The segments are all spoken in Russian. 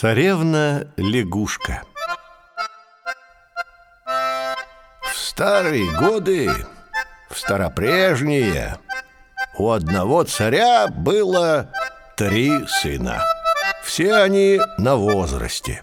Царевна-лягушка. В старые годы, в старопрежние, у одного царя было 3 сына. Все они на возрасте.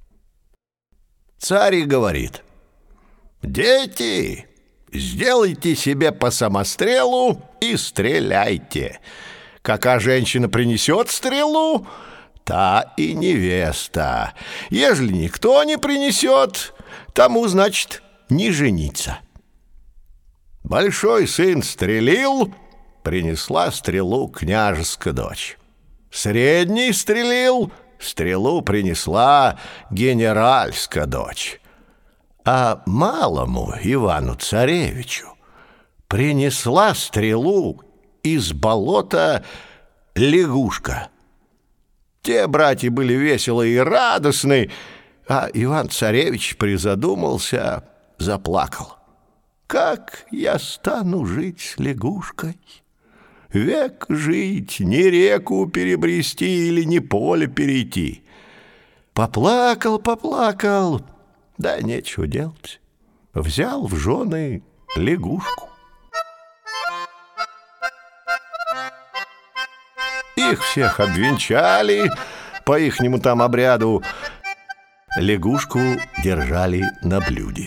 Царь и говорит: «Дети, сделайте себе по самострелу и стреляйте. Какая женщина принесет стрелу, та и невеста. Ежели никто не принесет, тому, значит, не жениться». Большой сын стрелил, принесла стрелу княжеская дочь. Средний стрелил, стрелу принесла генеральская дочь. А малому Ивану-царевичу принесла стрелу из болота лягушка. Те братья были веселы и радостны, а Иван-царевич призадумался, заплакал. «Как я стану жить с лягушкой? Век жить, ни реку перебрести или ни поле перейти». Поплакал, да нечего делать. Взял в жены лягушку. Их всех обвенчали по ихнему там обряду. Лягушку держали на блюде.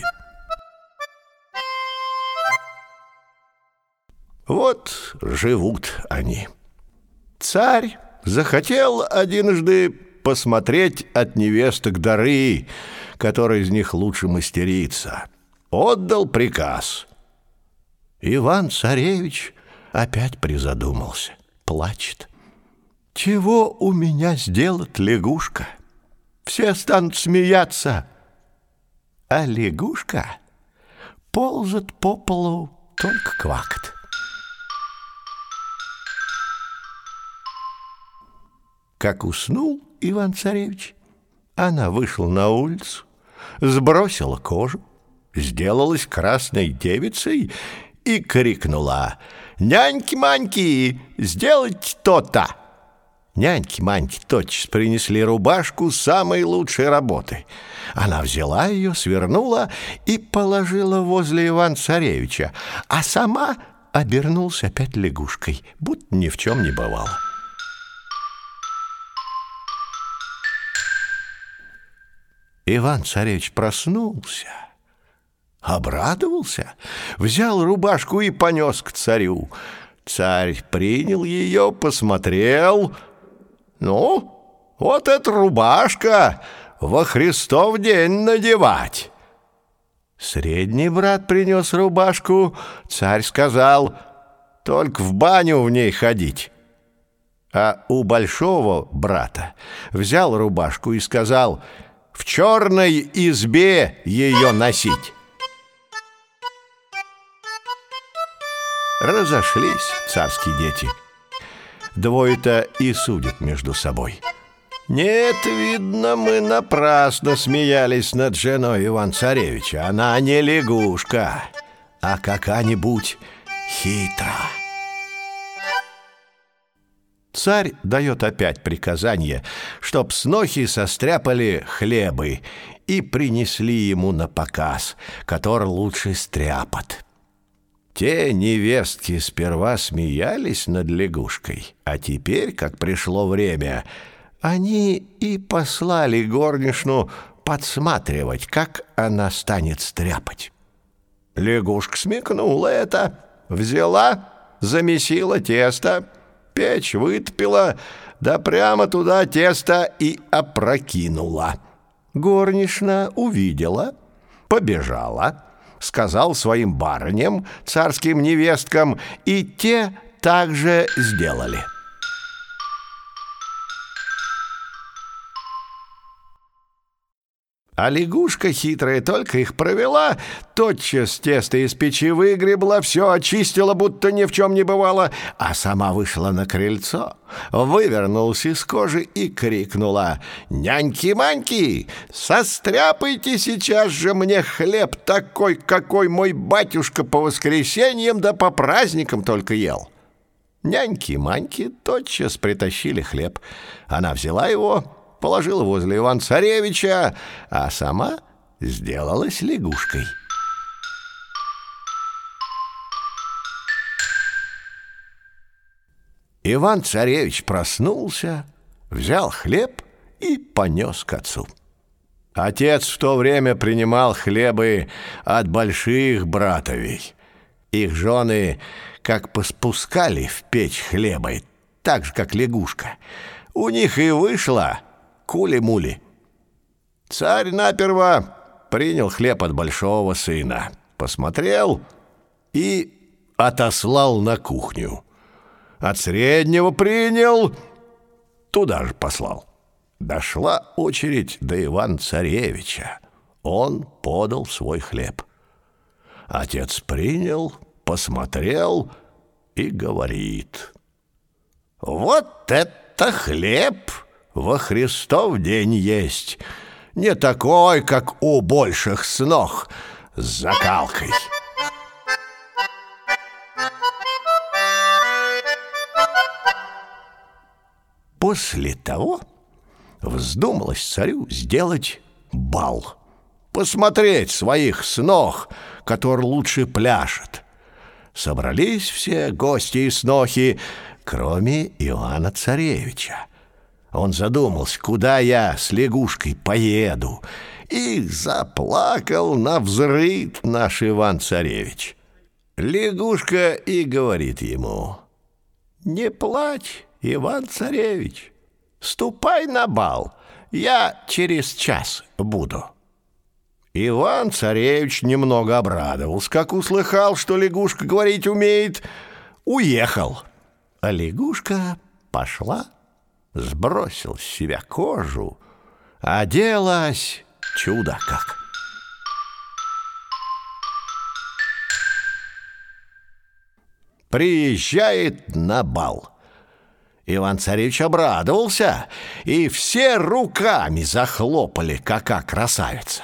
Вот живут они. Царь захотел однажды посмотреть от невесток дары, который из них лучше мастерица. Отдал приказ. Иван-царевич опять призадумался, плачет. «Чего у меня сделает лягушка? Все станут смеяться, а лягушка ползет по полу, только квакает». Как уснул Иван-царевич, она вышла на улицу, сбросила кожу, сделалась красной девицей и крикнула: «Няньки-маньки, сделайте то-то!» Няньки-маньки тотчас принесли рубашку самой лучшей работы. Она взяла ее, свернула и положила возле Ивана-царевича, а сама обернулась опять лягушкой, будто ни в чем не бывало. Иван-царевич проснулся, обрадовался, взял рубашку и понес к царю. Царь принял ее, посмотрел. «Ну, вот эта рубашка во Христов день надевать». Средний брат принес рубашку. Царь сказал: «Только в баню в ней ходить». А у большого брата взял рубашку и сказал: «В черной избе ее носить». Разошлись царские дети. Двое-то и судят между собой. «Нет, видно, мы напрасно смеялись над женой Иван-царевича. Она не лягушка, а какая-нибудь хитра». Царь дает опять приказание, чтоб снохи состряпали хлебы и принесли ему на показ, который лучше стряпат. Те невестки сперва смеялись над лягушкой, а теперь, как пришло время, они и послали горничную подсматривать, как она станет стряпать. Лягушка смекнула это, взяла, замесила тесто, печь вытопила, да прямо туда тесто и опрокинула. Горничная увидела, побежала, сказал своим барыням, царским невесткам, и те также сделали. А лягушка хитрая только их провела, тотчас тесто из печи выгребла, все очистила, будто ни в чем не бывало, а сама вышла на крыльцо, вывернулась из кожи и крикнула: «Няньки-маньки, состряпайте сейчас же мне хлеб такой, какой мой батюшка по воскресеньям да по праздникам только ел». Няньки-маньки тотчас притащили хлеб. Она взяла его, положила возле Иван-Царевича, а сама сделалась лягушкой. Иван-Царевич проснулся, взял хлеб и понес к отцу. Отец в то время принимал хлебы от больших братовей. Их жены как поспускали в печь хлеба, так же, как лягушка. У них и вышло кули-мули. Царь наперво принял хлеб от большого сына, посмотрел и отослал на кухню. От среднего принял, туда же послал. Дошла очередь до Ивана-Царевича. Он подал свой хлеб. Отец принял, посмотрел и говорит: «Вот это хлеб во Христов день есть, не такой, как у больших снох с закалкой». После того вздумалось царю сделать бал, посмотреть своих снох, которые лучше пляшут. Собрались все гости и снохи, кроме Ивана-Царевича. Он задумался, куда я с лягушкой поеду, и заплакал навзрыд наш Иван-Царевич. Лягушка и говорит ему: «Не плачь, Иван-Царевич, ступай на бал, я через час буду». Иван-Царевич немного обрадовался, как услыхал, что лягушка говорить умеет, уехал. А лягушка пошла, сбросила с себя кожу, оделась чудо как. Приезжает на бал. Иван-Царевич обрадовался, и все руками захлопали, кака красавица.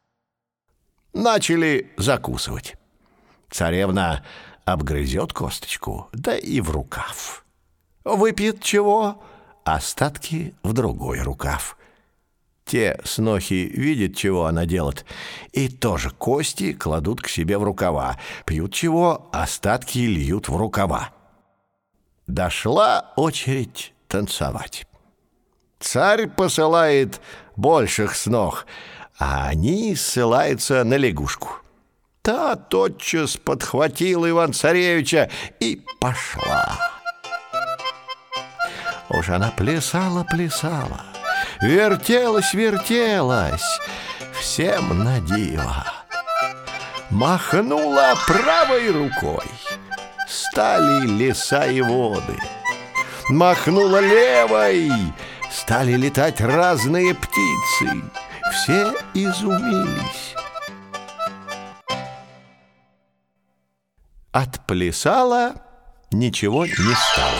Начали закусывать. Царевна обгрызет косточку, да и в рукав. Выпьет чего, остатки в другой рукав. Те снохи видят, чего она делает, и тоже кости кладут к себе в рукава. Пьют чего, остатки льют в рукава. Дошла очередь танцевать. Царь посылает больших снох, а они ссылаются на лягушку. Та тотчас подхватила Иван-Царевича и пошла. Уж она плясала, вертелась, всем на диво. Махнула правой рукой, стали леса и воды. Махнула левой, стали летать разные птицы. Все изумились. Отплясала, ничего не стало.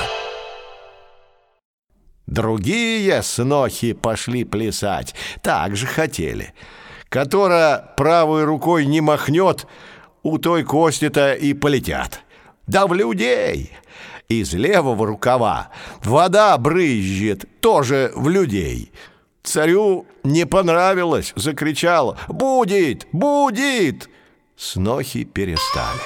Другие снохи пошли плясать, так же хотели. Которая правой рукой не махнет, у той кости-то и полетят. Да в людей! Из левого рукава вода брызжет, тоже в людей. Царю не понравилось, закричал: «Будет! Будет!» Снохи перестали.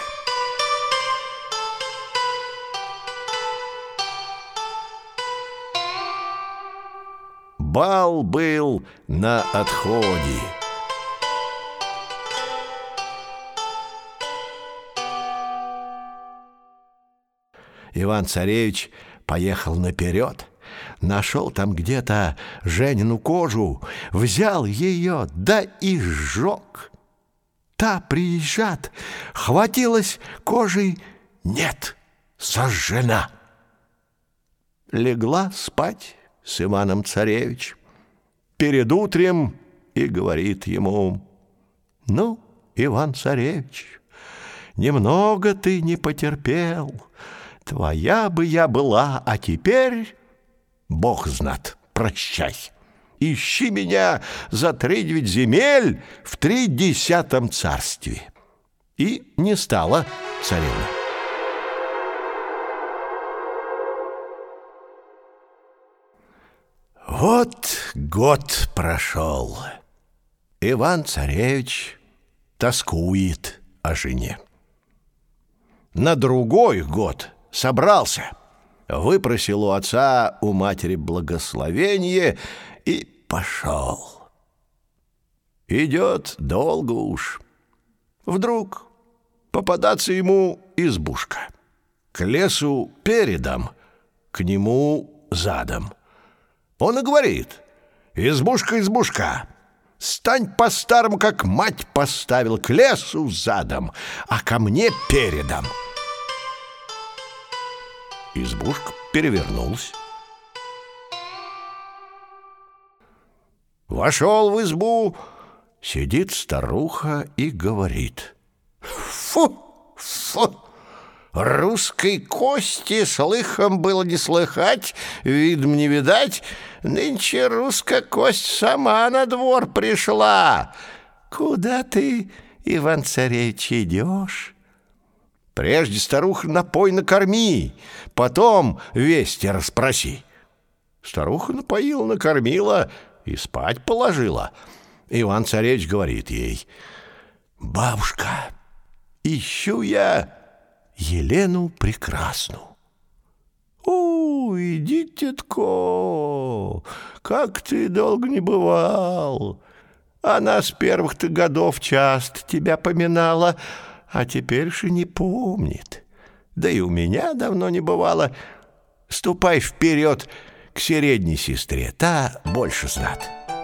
Бал был на отходе. Иван-Царевич поехал наперед, нашел там где-то Женину кожу, взял ее, да и сжег. Та приезжает, хватилась кожей, нет, сожжена. Легла спать с Иваном-Царевичем. Перед утрем и говорит ему: «Ну, Иван-Царевич, немного ты не потерпел, твоя бы я была, а теперь, Бог знат, прощай. Ищи меня за 3 земель в 30 царстве». И не стало царевны. Вот год прошел. Иван-царевич тоскует о жене. На другой год собрался, выпросил у отца, у матери благословение и пошел. Идет долго уж. Вдруг попадаться ему избушка. К лесу передом, к нему задом. Он и говорит: «Избушка, избушка, стань по-старому, как мать поставила, к лесу задом, а ко мне передом». Избушка перевернулась. Вошел в избу, сидит старуха и говорит: «Фу, фу! Русской кости слыхом было не слыхать, видом не видать. Нынче русская кость сама на двор пришла. Куда ты, Иван-царевич, идешь?» «Прежде, старуха, напой накорми, потом вести расспроси». Старуха напоила, накормила и спать положила. Иван-царевич говорит ей: «Бабушка, ищу я Елену Прекрасную». «Ой, дитятко, как ты долго не бывал! Она с первых-то годов часто тебя поминала, а теперь же не помнит. Да и у меня давно не бывало. Ступай вперед к средней сестре, та больше знат».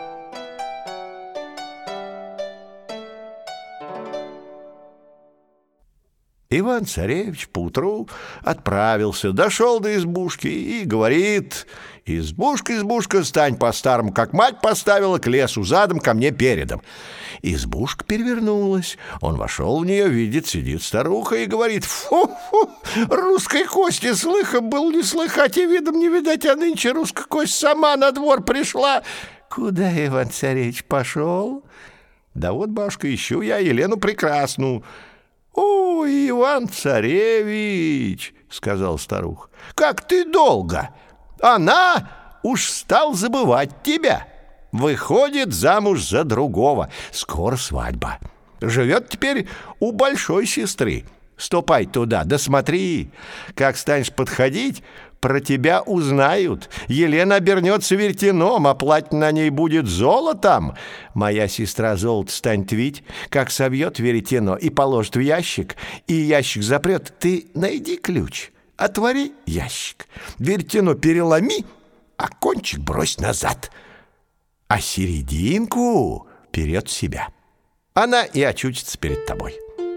Иван-царевич поутру отправился, дошел до избушки и говорит: «Избушка, избушка, стань по-старому, как мать поставила, к лесу задом, ко мне передом». Избушка перевернулась. Он вошел в нее, видит, сидит старуха и говорит: «Фу-фу! Русской кости слыхом был не слыхать и видом не видать, а нынче русская кость сама на двор пришла». «Куда Иван-царевич пошел?» «Да вот, бабушка, ищу я Елену Прекрасную». «Ой, Иван-царевич, — сказал старуха, — как ты долго! Она уж стал забывать тебя. Выходит замуж за другого. Скоро свадьба. Живет теперь у большой сестры. Ступай туда, да смотри, как станешь подходить, про тебя узнают. Елена обернется веретеном, а платье на ней будет золотом. Моя сестра золото станет вить, как совьет веретено и положит в ящик, и ящик запрет. Ты найди ключ, отвори ящик, веретено переломи, а кончик брось назад, а серединку вперед себя. Она и очутится перед тобой».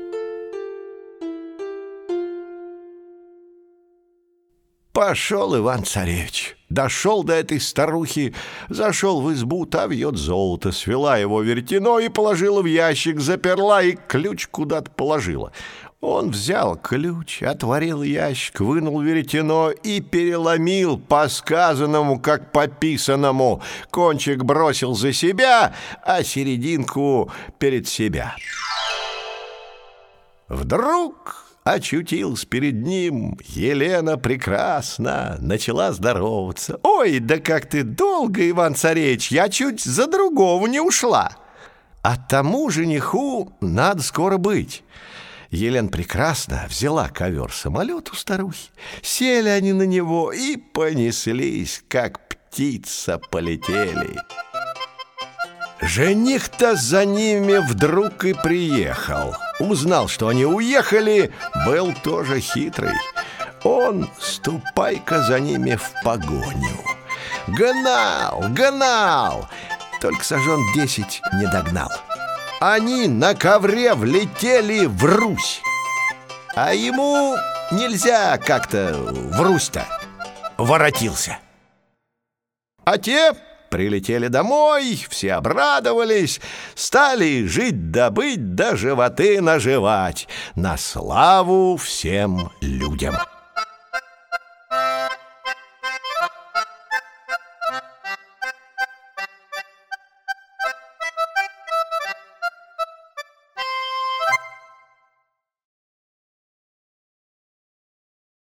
Пошел Иван-царевич, дошел до этой старухи, зашел в избу, та вьет золото, свела его веретено и положила в ящик, заперла и ключ куда-то положила. Он взял ключ, отворил ящик, вынул веретено и переломил по сказанному, как по писанному. Кончик бросил за себя, а серединку перед себя. Вдруг очутилась перед ним Елена Прекрасна, начала здороваться. «Ой, да как ты долго, Иван-царевич, я чуть за другого не ушла. А тому жениху надо скоро быть». Елена Прекрасна взяла ковер-самолет у старухи, сели они на него и понеслись, как птица полетели. Жених-то за ними вдруг и приехал. Узнал, что они уехали, был тоже хитрый. Он ступай-ка за ними в погоню. Гнал, гнал, только сажен 10 не догнал. Они на ковре влетели в Русь, а ему нельзя как-то в Русь-то, воротился. А те прилетели домой, все обрадовались, стали жить да быть, да животы наживать на славу всем людям.